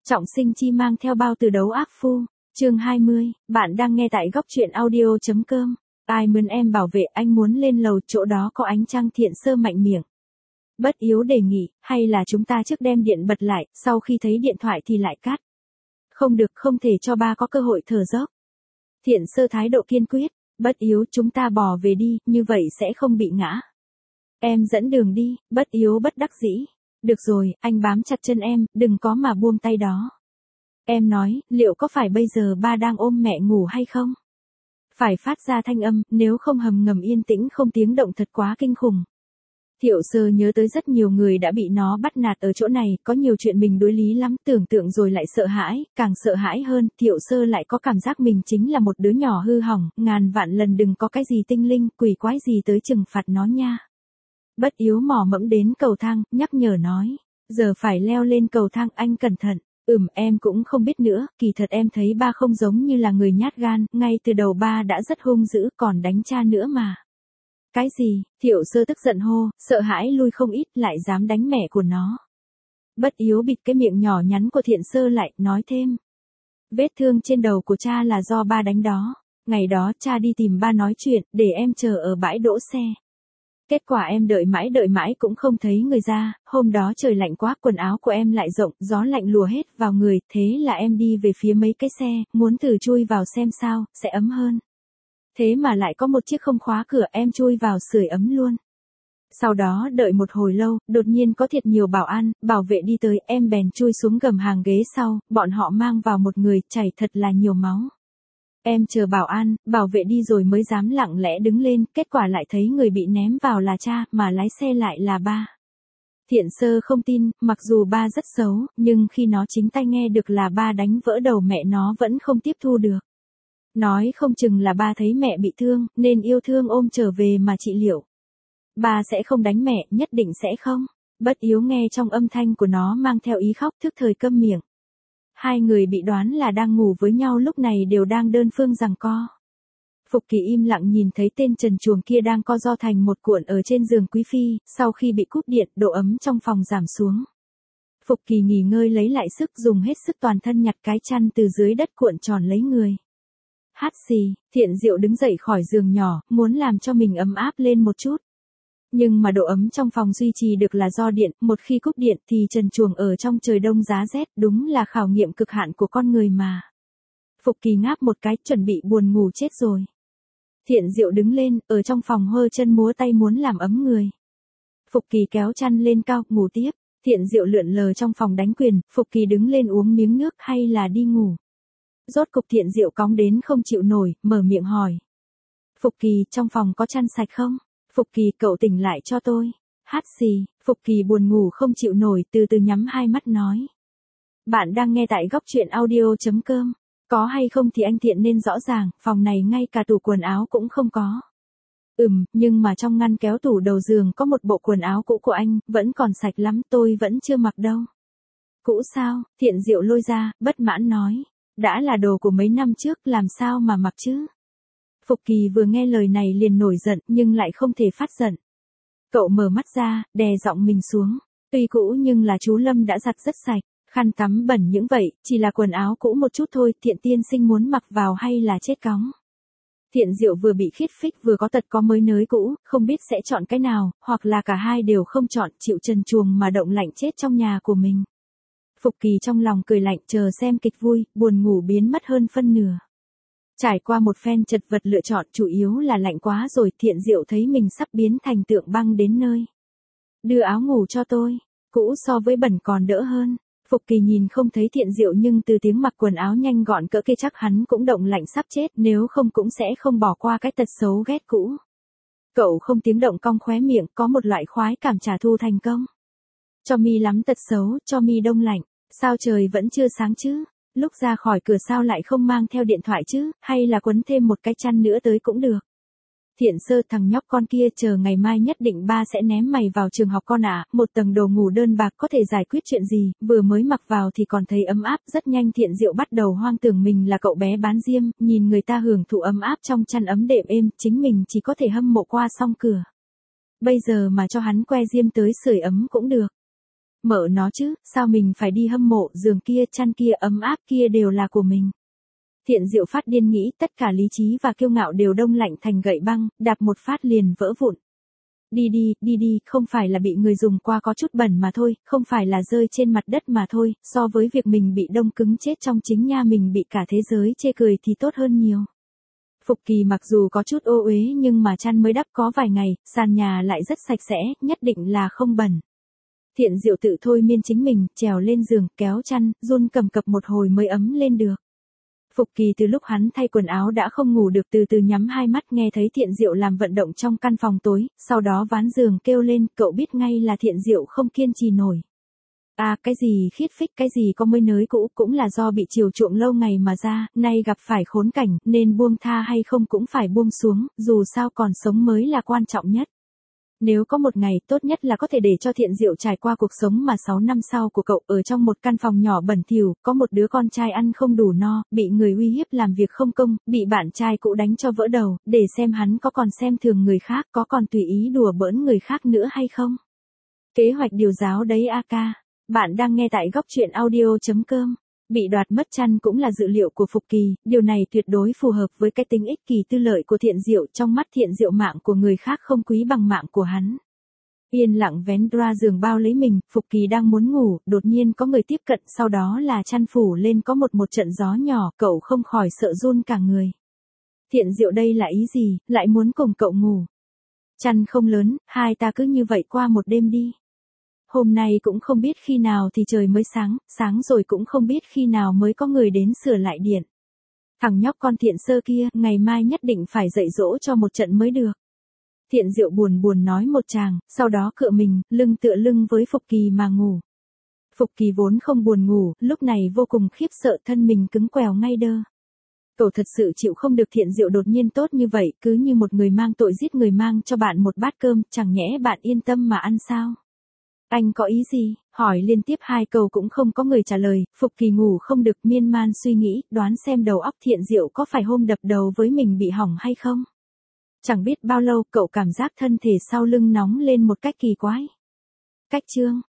Trọng sinh chi mang theo bao từ đấu ác phu. Chương 20, bạn đang nghe tại góc truyện audio.com. Ai mướn em bảo vệ, anh muốn lên lầu, chỗ đó có ánh trăng. Thiện Sơ mạnh miệng. Bất Yếu đề nghị, hay là chúng ta trước đem điện bật lại, sau khi thấy điện thoại thì lại cắt. Không được, không thể cho ba có cơ hội thở dốc. Thiện Sơ thái độ kiên quyết. Bất Yếu, chúng ta bò về đi, như vậy sẽ không bị ngã. Em dẫn đường đi. Bất Yếu bất đắc dĩ. Được rồi, anh bám chặt chân em, đừng có mà buông tay đó. Em nói, liệu có phải bây giờ ba đang ôm mẹ ngủ hay không? Phải phát ra thanh âm, nếu không hầm ngầm yên tĩnh không tiếng động thật quá kinh khủng. Thiệu Sơ nhớ tới rất nhiều người đã bị nó bắt nạt ở chỗ này, có nhiều chuyện mình đối lý lắm, tưởng tượng rồi lại sợ hãi, càng sợ hãi hơn, Thiệu Sơ lại có cảm giác mình chính là một đứa nhỏ hư hỏng, ngàn vạn lần đừng có cái gì tinh linh, quỷ quái gì tới trừng phạt nó nha. Bất Yếu mò mẫm đến cầu thang, nhắc nhở nói, giờ phải leo lên cầu thang, anh cẩn thận. Em cũng không biết nữa, kỳ thật em thấy ba không giống như là người nhát gan, ngay từ đầu ba đã rất hung dữ, còn đánh cha nữa mà. Cái gì? Thiệu Sơ tức giận hô, sợ hãi lui không ít, lại dám đánh mẹ của nó. Bất Yếu bịt cái miệng nhỏ nhắn của Thiện Sơ lại, nói thêm. Vết thương trên đầu của cha là do ba đánh đó. Ngày đó cha đi tìm ba nói chuyện, để em chờ ở bãi đỗ xe. Kết quả em đợi mãi cũng không thấy người ra, hôm đó trời lạnh quá, quần áo của em lại rộng, gió lạnh lùa hết vào người, thế là em đi về phía mấy cái xe, muốn thử chui vào xem sao, sẽ ấm hơn. Thế mà lại có một chiếc không khóa cửa, em chui vào sưởi ấm luôn. Sau đó đợi một hồi lâu, đột nhiên có thiệt nhiều bảo an, bảo vệ đi tới, em bèn chui xuống gầm hàng ghế sau, bọn họ mang vào một người, chảy thật là nhiều máu. Em chờ bảo vệ đi rồi mới dám lặng lẽ đứng lên, kết quả lại thấy người bị ném vào là cha, mà lái xe lại là ba. Thiện Sơ không tin, mặc dù ba rất xấu, nhưng khi nó chính tay nghe được là ba đánh vỡ đầu mẹ nó vẫn không tiếp thu được. Nói không chừng là ba thấy mẹ bị thương, nên yêu thương ôm trở về mà trị liệu. Ba sẽ không đánh mẹ, nhất định sẽ không. Bất Yếu nghe trong âm thanh của nó mang theo ý khóc, thức thời câm miệng. Hai người bị đoán là đang ngủ với nhau lúc này đều đang đơn phương giằng co. Phục Kỳ im lặng nhìn thấy tên trần truồng kia đang co ro thành một cuộn ở trên giường quý phi, sau khi bị cúp điện, độ ấm trong phòng giảm xuống. Phục Kỳ nghỉ ngơi lấy lại sức, dùng hết sức toàn thân nhặt cái chăn từ dưới đất cuộn tròn lấy người. Hát xì, Thiện Diệu đứng dậy khỏi giường nhỏ, muốn làm cho mình ấm áp lên một chút. Nhưng mà độ ấm trong phòng duy trì được là do điện, một khi cúp điện thì trần truồng ở trong trời đông giá rét, đúng là khảo nghiệm cực hạn của con người mà. Phục Kỳ ngáp một cái, chuẩn bị buồn ngủ chết rồi. Thiện Diệu đứng lên, ở trong phòng hơ chân múa tay muốn làm ấm người. Phục Kỳ kéo chăn lên cao, ngủ tiếp. Thiện Diệu lượn lờ trong phòng đánh quyền, Phục Kỳ đứng lên uống miếng nước hay là đi ngủ. Rốt cục Thiện Diệu cóng đến không chịu nổi, mở miệng hỏi. Phục Kỳ, trong phòng có chăn sạch không? Phục Kỳ, cậu tỉnh lại cho tôi. Hát xì, Phục Kỳ buồn ngủ không chịu nổi, từ từ nhắm hai mắt nói. Bạn đang nghe tại góc truyện audio.com. Có hay không thì anh Thiện nên rõ ràng, phòng này ngay cả tủ quần áo cũng không có. Nhưng mà trong ngăn kéo tủ đầu giường có một bộ quần áo cũ của anh, vẫn còn sạch lắm, tôi vẫn chưa mặc đâu. Cũ sao? Thiện Diệu lôi ra, bất mãn nói. Đã là đồ của mấy năm trước, làm sao mà mặc chứ? Phục Kỳ vừa nghe lời này liền nổi giận, nhưng lại không thể phát giận. Cậu mở mắt ra, đè giọng mình xuống. Tuy cũ nhưng là chú Lâm đã giặt rất sạch, khăn tắm bẩn những vậy, chỉ là quần áo cũ một chút thôi, Thiện tiên sinh muốn mặc vào hay là chết cóng? Thiện Diệu vừa bị khiết phích vừa có tật có mới nới cũ, không biết sẽ chọn cái nào, hoặc là cả hai đều không chọn, chịu trần truồng mà động lạnh chết trong nhà của mình. Phục Kỳ trong lòng cười lạnh, chờ xem kịch vui, buồn ngủ biến mất hơn phân nửa. Trải qua một phen chật vật lựa chọn, chủ yếu là lạnh quá rồi, Thiện Diệu thấy mình sắp biến thành tượng băng đến nơi. Đưa áo ngủ cho tôi, cũ so với bẩn còn đỡ hơn. Phục Kỳ nhìn không thấy Thiện Diệu nhưng từ tiếng mặc quần áo nhanh gọn cỡ kia chắc hắn cũng động lạnh sắp chết, nếu không cũng sẽ không bỏ qua cái tật xấu ghét cũ. Cậu không tiếng động cong khóe miệng, có một loại khoái cảm trả thù thành công. Cho mi lắm tật xấu, cho mi đông lạnh, sao trời vẫn chưa sáng chứ? Lúc ra khỏi cửa sao lại không mang theo điện thoại chứ, hay là quấn thêm một cái chăn nữa tới cũng được. Thiện Sơ, thằng nhóc con kia, chờ ngày mai nhất định ba sẽ ném mày vào trường học con ạ, một tầng đồ ngủ đơn bạc có thể giải quyết chuyện gì, vừa mới mặc vào thì còn thấy ấm áp, rất nhanh Thiện Diệu bắt đầu hoang tưởng mình là cậu bé bán diêm, nhìn người ta hưởng thụ ấm áp trong chăn ấm đệm êm, chính mình chỉ có thể hâm mộ qua song cửa. Bây giờ mà cho hắn que diêm tới sưởi ấm cũng được. Mợ nó chứ, sao mình phải đi hâm mộ, giường kia, chăn kia, ấm áp kia đều là của mình. Thiện Diệu phát điên nghĩ tất cả lý trí và kiêu ngạo đều đông lạnh thành gậy băng, đạp một phát liền vỡ vụn. Đi, không phải là bị người dùng qua có chút bẩn mà thôi, không phải là rơi trên mặt đất mà thôi, so với việc mình bị đông cứng chết trong chính nhà mình bị cả thế giới chê cười thì tốt hơn nhiều. Phục Kỳ mặc dù có chút ô uế nhưng mà chăn mới đắp có vài ngày, sàn nhà lại rất sạch sẽ, nhất định là không bẩn. Thiện Diệu tự thôi miên chính mình, trèo lên giường, kéo chăn, run cầm cập một hồi mới ấm lên được. Phục Kỳ từ lúc hắn thay quần áo đã không ngủ được, từ từ nhắm hai mắt nghe thấy Thiện Diệu làm vận động trong căn phòng tối, sau đó ván giường kêu lên, cậu biết ngay là Thiện Diệu không kiên trì nổi. Cái gì khiết phích, cái gì có mới nới cũ, cũng là do bị chiều chuộng lâu ngày mà ra, nay gặp phải khốn cảnh, nên buông tha hay không cũng phải buông xuống, dù sao còn sống mới là quan trọng nhất. Nếu có một ngày, tốt nhất là có thể để cho Thiện Diệu trải qua cuộc sống mà 6 năm sau của cậu, ở trong một căn phòng nhỏ bẩn thỉu, có một đứa con trai ăn không đủ no, bị người uy hiếp làm việc không công, bị bạn trai cũ đánh cho vỡ đầu, để xem hắn có còn xem thường người khác, có còn tùy ý đùa bỡn người khác nữa hay không. Kế hoạch điều giáo đấy a ca. Bạn đang nghe tại góc truyện audio.com. Bị đoạt mất chăn cũng là dự liệu của Phục Kỳ, điều này tuyệt đối phù hợp với cái tính ích kỳ tư lợi của Thiện Diệu, trong mắt Thiện Diệu mạng của người khác không quý bằng mạng của hắn. Yên lặng vén ra giường bao lấy mình, Phục Kỳ đang muốn ngủ, đột nhiên có người tiếp cận, sau đó là chăn phủ lên có một trận gió nhỏ, cậu không khỏi sợ run cả người. Thiện Diệu đây là ý gì, lại muốn cùng cậu ngủ. Chăn không lớn, hai ta cứ như vậy qua một đêm đi. Hôm nay cũng không biết khi nào thì trời mới sáng, sáng rồi cũng không biết khi nào mới có người đến sửa lại điện. Thằng nhóc con Thiện Sơ kia, ngày mai nhất định phải dạy dỗ cho một trận mới được. Thiện Diệu buồn nói một tràng, sau đó cựa mình, lưng tựa lưng với Phục Kỳ mà ngủ. Phục Kỳ vốn không buồn ngủ, lúc này vô cùng khiếp sợ, thân mình cứng quèo ngay đơ. Cậu thật sự chịu không được Thiện Diệu đột nhiên tốt như vậy, cứ như một người mang tội giết người mang cho bạn một bát cơm, chẳng nhẽ bạn yên tâm mà ăn sao? Anh có ý gì? Hỏi liên tiếp hai câu cũng không có người trả lời, Phục Kỳ ngủ không được, miên man suy nghĩ, đoán xem đầu óc Thiện Diệu có phải hôm đập đầu với mình bị hỏng hay không. Chẳng biết bao lâu, cậu cảm giác thân thể sau lưng nóng lên một cách kỳ quái. Cách chương